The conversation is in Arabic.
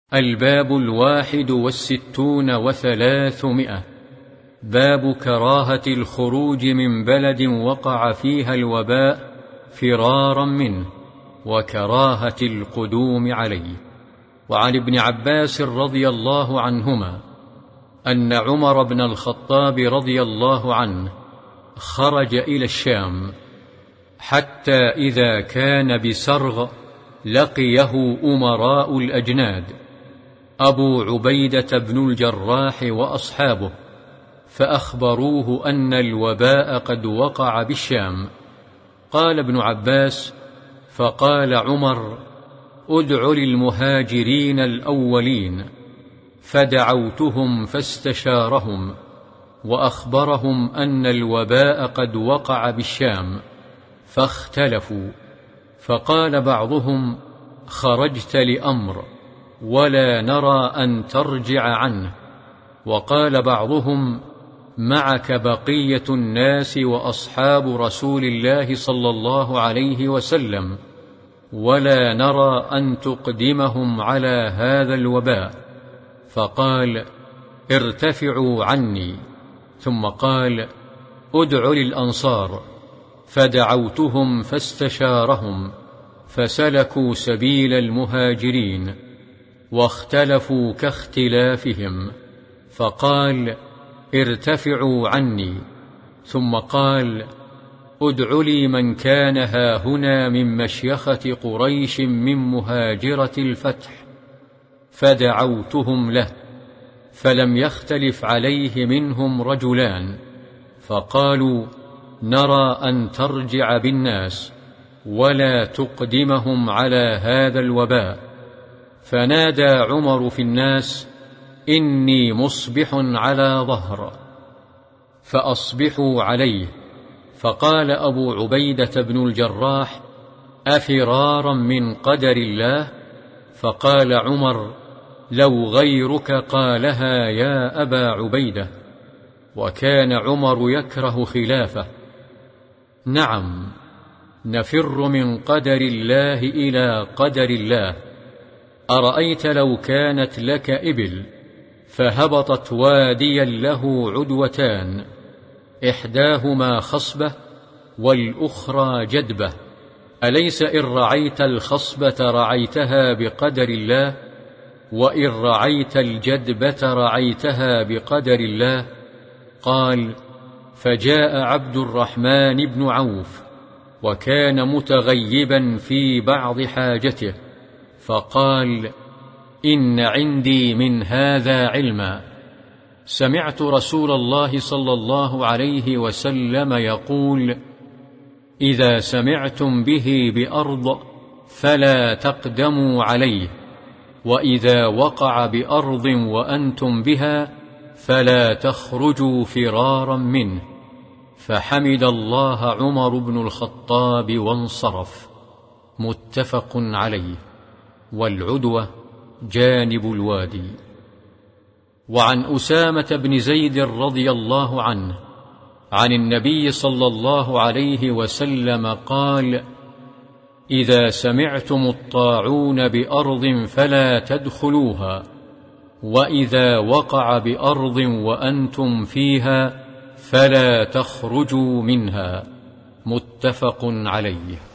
الباب 61 باب كراهة الخروج من بلد وقع فيها الوباء فرارا منه وكراهة القدوم عليه. وعن ابن عباس رضي الله عنهما أن عمر بن الخطاب رضي الله عنه خرج إلى الشام، حتى إذا كان بسرغ لقيه أمراء الأجناد أبو عبيدة بن الجراح وأصحابه، فأخبروه أن الوباء قد وقع بالشام. قال ابن عباس: فقال عمر: ادع للمهاجرين الأولين، فدعوتهم فاستشارهم وأخبرهم أن الوباء قد وقع بالشام، فاختلفوا، فقال بعضهم: خرجت لأمر ولا نرى أن ترجع عنه، وقال بعضهم: معك بقية الناس وأصحاب رسول الله صلى الله عليه وسلم، ولا نرى أن تقدمهم على هذا الوباء. فقال: ارتفعوا عني. ثم قال: ادع للأنصار، فدعوتهم فاستشارهم فسلكوا سبيل المهاجرين واختلفوا كاختلافهم، فقال: ارتفعوا عني. ثم قال: ادع لي من كان هاهنا من مشيخة قريش من مهاجرة الفتح، فدعوتهم له، فلم يختلف عليه منهم رجلان، فقالوا: نرى أن ترجع بالناس ولا تقدمهم على هذا الوباء. فنادى عمر في الناس: إني مصبح على ظهر، فأصبحوا عليه. فقال أبو عبيدة بن الجراح: أفرارا من قدر الله؟ فقال عمر: لو غيرك قالها يا أبا عبيدة. وكان عمر يكره خلافه. نعم، نفر من قدر الله إلى قدر الله. أرأيت لو كانت لك إبل فهبطت واديا له عدوتان، إحداهما خصبة والأخرى جدبة، أليس إن رعيت الخصبة رعيتها بقدر الله، وإن رعيت الجدبة رعيتها بقدر الله؟ قال: فجاء عبد الرحمن بن عوف، وكان متغيبا في بعض حاجته، فقال: إن عندي من هذا علما. سمعت رسول الله صلى الله عليه وسلم يقول: إذا سمعتم به بأرض فلا تقدموا عليه، وإذا وقع بأرض وأنتم بها فلا تخرجوا فرارا منه. فحمد الله عمر بن الخطاب وانصرف. متفق عليه. والعدوة جانب الوادي. وعن أسامة بن زيد رضي الله عنه عن النبي صلى الله عليه وسلم قال: إذا سمعتم الطاعون بأرض فلا تدخلوها، وإذا وقع بأرض وأنتم فيها فلا تخرجوا منها. متفق عليه.